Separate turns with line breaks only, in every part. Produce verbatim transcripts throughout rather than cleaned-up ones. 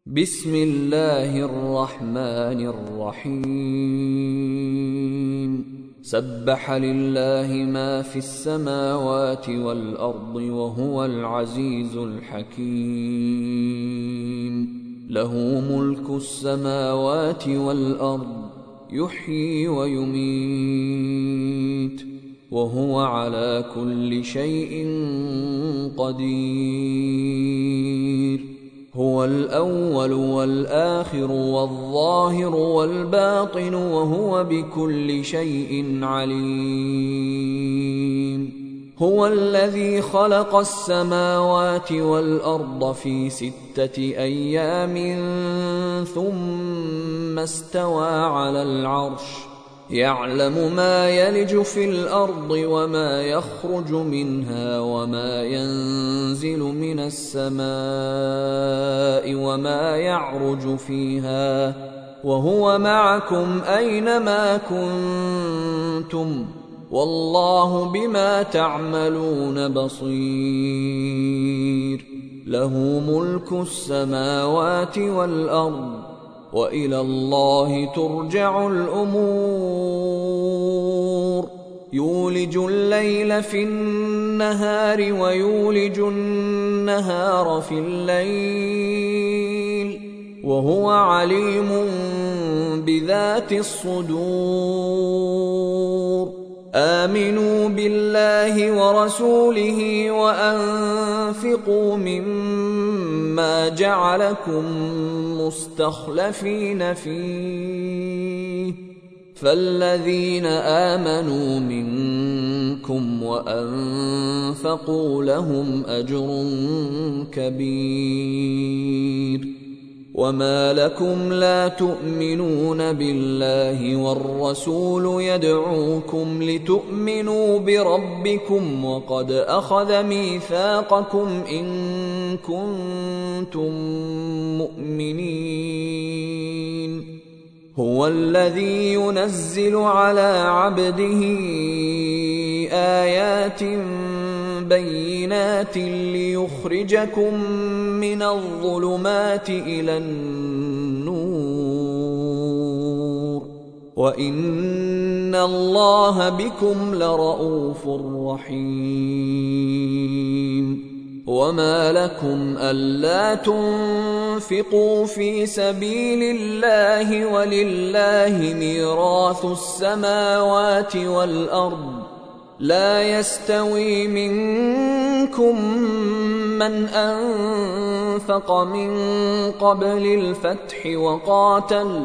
بسم الله الرحمن الرحيم سبح لله ما في السماوات والأرض وهو العزيز الحكيم له ملك السماوات والأرض يحيي ويميت وهو على كل شيء قدير هو الأول والآخر والظاهر والباطن وهو بكل شيء عليم هو الذي خلق السماوات والأرض في ستة أيام ثم استوى على العرش يعلم ما يلج في الأرض وما يخرج منها وما ينزل من السماء وما يعرج فيها وهو معكم أينما كنتم والله بما تعملون بصير له ملك السماوات والأرض وإلى الله ترجع الأمور يولج الليل في النهار ويولج النهار في الليل وهو عليم بذات الصدور آمنوا بالله ورسوله وأنفقوا مما جعلكم مستخلفين فيه فالذين آمنوا منكم وأنفقوا لهم أجر كبير وما لكم لا تؤمنون بالله والرسول يدعوكم لتؤمنوا بربكم وقد أخذ ميثاقكم إن كنتم مؤمنين هو الذي ينزل على عبده آيات بينات ليخرجكم من الظلمات إلى النور وإن الله بكم لرءوف رحيم وما لكم ألا تنفقوا في سبيل الله ولله ميراث السماوات والأرض لا يستوي منكم من أنفق من قبل الفتح وقاتل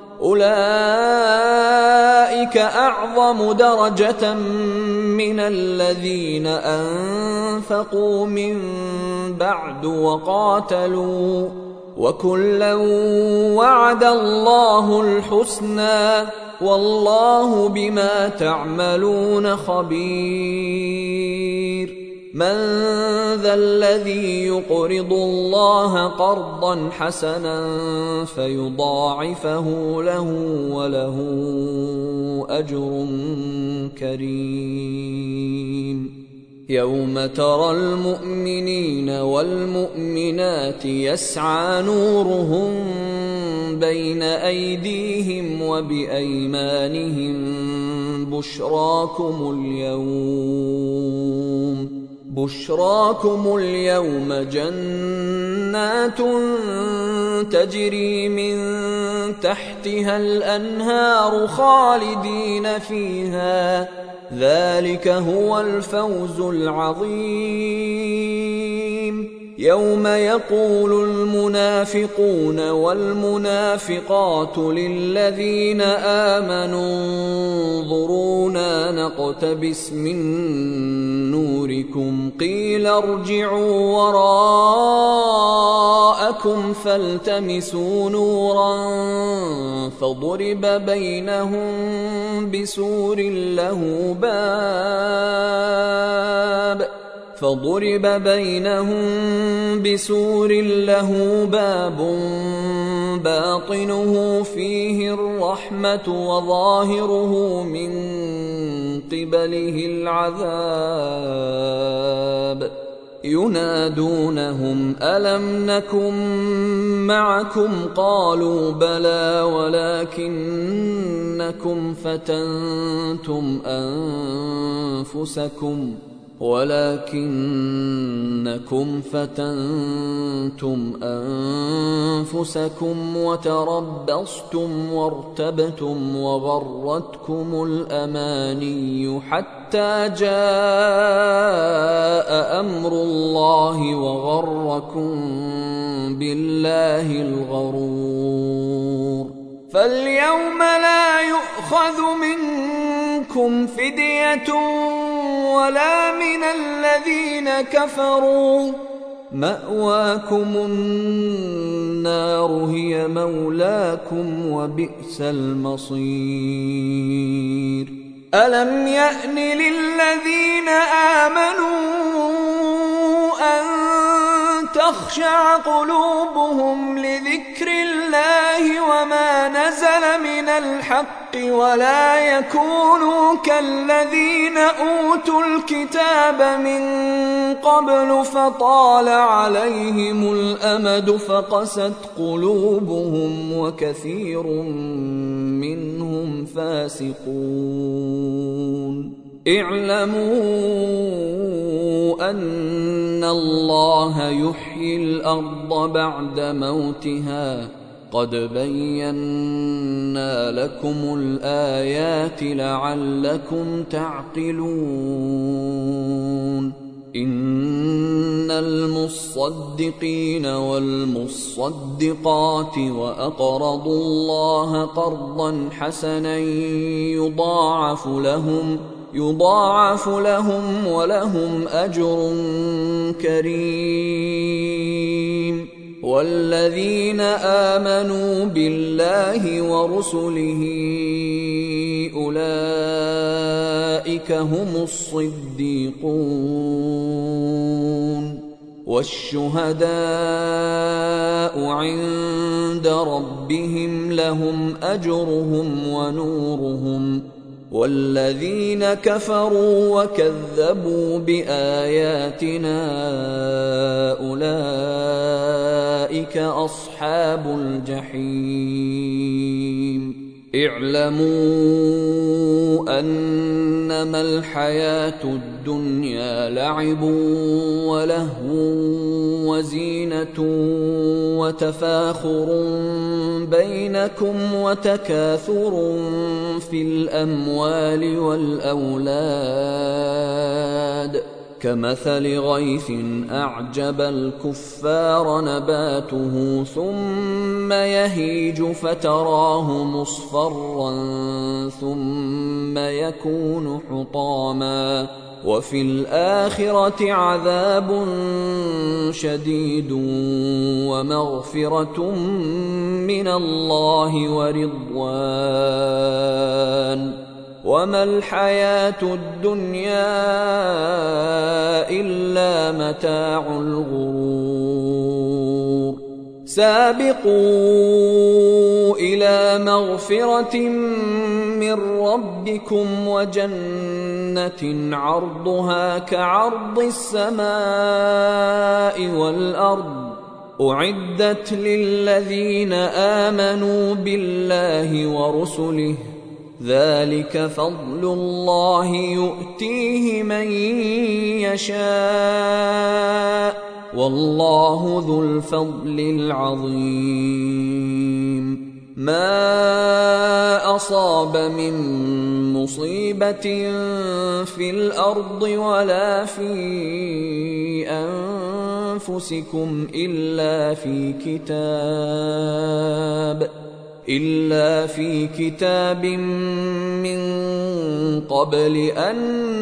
أولئك أعظم درجة من الذين أنفقوا من بعد وقاتلوا وكلا وعد الله الحسنى والله بما تعملون خبير من ذا الذي يقرض الله قرضا حسنا فيضاعفه له وله أجر كريم يوم ترى المؤمنين والمؤمنات يسعى نورهم بين أيديهم وبأيمانهم بشراكم اليوم بشراكم اليوم جنات تجري من تحتها الأنهار خالدين فيها ذلك هو الفوز العظيم يوم يقول المنافقون والمنافقات للذين آمنوا انظرونا نقتبس من نوركم قيل ارجعوا وراءكم فالتمسوا نورا فضرب بينهم بسور له باب فضرب بينهم بسور له باب باطنه فيه الرحمة وظاهره من قبله العذاب ينادونهم ألم نكن معكم قالوا بلى ولكنكم فتنتم أنفسكم ولكنكم فتنتم أنفسكم وتربصتم وارتبتم وغرتكم الأماني حتى جاء أمر الله وغركم بالله الغرور. فاليوم لا يؤخذ منكم فدية ولا من الذين كفروا مأواكم النار هي مولاكم وبئس المصير. ألم يأن للذين آمنوا أن تخشع قلوبهم لذكر الله وما نزل من الحق ولا يكونوا كالذين أوتوا الكتاب من قبل فطال عليهم الأمد فقست قلوبهم وكثير منهم فاسقون. اعلموا أن الله يحيي الأرض بعد موتها قد بينا لكم الآيات لعلكم تعقلون. إن المصدقين والمصدقات وأقرضوا الله قرضا حسنا يضاعف لهم يضاعف لهم ولهم أجر كريم. والذين آمنوا بالله ورسله أولئك هم الصديقون والشهداء عند ربهم لهم أجرهم ونورهم. والذين كفروا وكذبوا بآياتنا أولئك أصحاب الجحيم. اعلموا أنما الحياة الدنيا لعب ولهو وزينة وتفاخر بينكم وتكاثر في الأموال والأولاد كمثل غيث أعجب الكفار نباته ثم يهيج فتراه مصفرا ثم يكون حطاما وفي الآخرة عذاب شديد ومغفرة من الله ورضوان وما الحياة الدنيا إلا متاع الغرور. سابقوا إلى مغفرة من ربكم وجنة عرضها كعرض السماء والأرض أعدت للذين آمنوا بالله ورسله ذلك فضل الله يؤتيه من يشاء والله ذو الفضل العظيم. ما أصاب من مصيبة في الأرض ولا في أنفسكم إلا في كتاب إلا في كتاب من قبل أن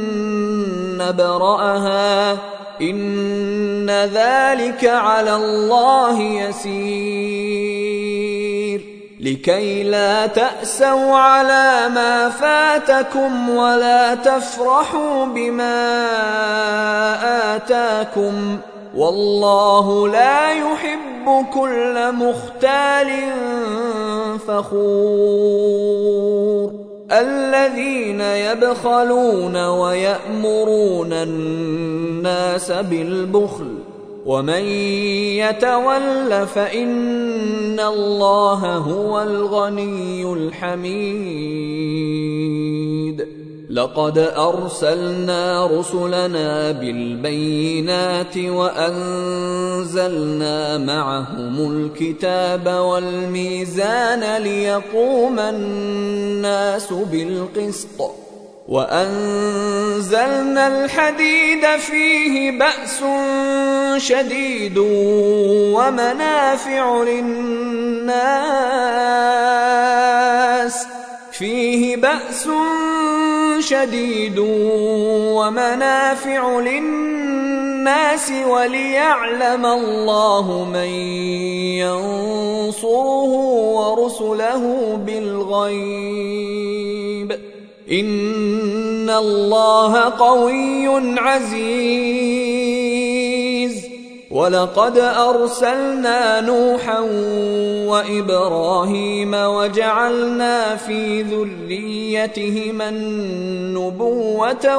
نبرأها إن ذلك على الله يسير. لكي لا تأسوا على ما فاتكم ولا تفرحوا بما آتاكم والله لا يحب كل مختال فخور. الذين يبخلون ويأمرون الناس بالبخل ومن يتول فإن الله هو الغني الحميد. لقد أرسلنا رسلنا بالبينات وأنزلنا معهم الكتاب والميزان ليقوم الناس بالقسط وأنزلنا الحديد فيه بأس شديد ومنافع للناس فيه بأس شديد ومنافع للناس وليعلم الله من ينصره ورسله بالغيب إن الله قوي عزيز. ولقد أرسلنا نوحا وإبراهيم وجعلنا في ذريتهما النبوة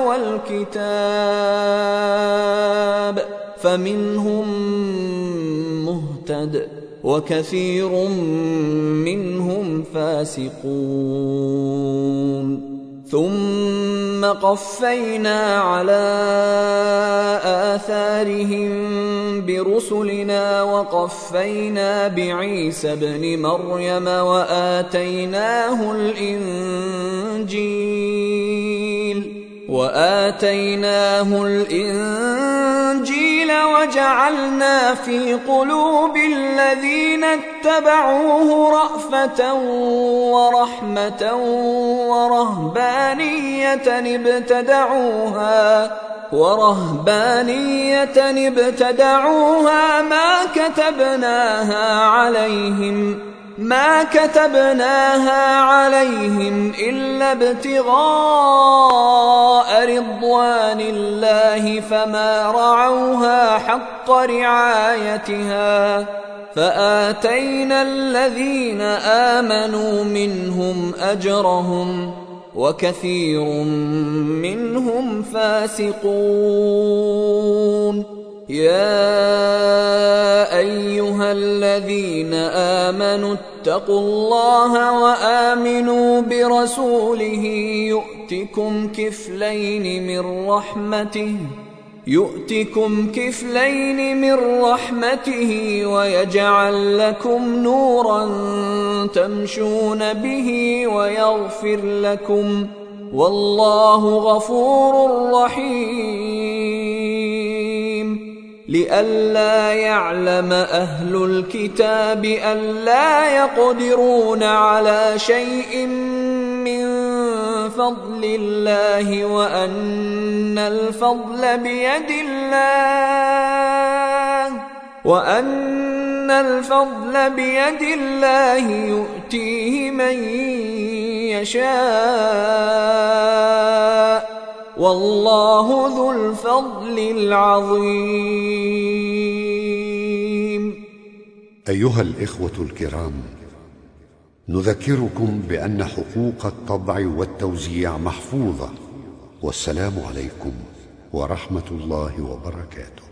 والكتاب فمنهم مهتد وكثير منهم فاسقون. ثم قفينا على آثارهم برسلنا وقفينا بعيسى ابن مريم وآتيناه الإنجيل وآتيناه الإنجيل وجعلنا في قلوب الذين اتبعوه رأفة ورحمة ورهبانية ابتدعوها ورهبانية ابتدعوها ما كتبناها عليهم ما كتبناها عليهم إلا ابتغاء رضوان الله فما رعوها حق رعايتها فآتينا الذين آمنوا منهم أجرهم وكثير منهم فاسقون. يا أيها الذين آمنوا اتقوا الله وآمنوا برسوله يؤتكم كفلين من رحمته يؤتكم كفلين من رحمته ويجعل لكم نورا تمشون به ويغفر لكم والله غفور رحيم. لئلا يعلم أهل الكتاب ألا يقدرون على شيء من فضل الله وأن الفضل بيد الله وأن الفضل بيد الله يؤتيه من يشاء والله ذو الفضل العظيم.
أيها الإخوة الكرام، نذكركم بأن حقوق الطبع والتوزيع محفوظة. والسلام عليكم ورحمة الله وبركاته.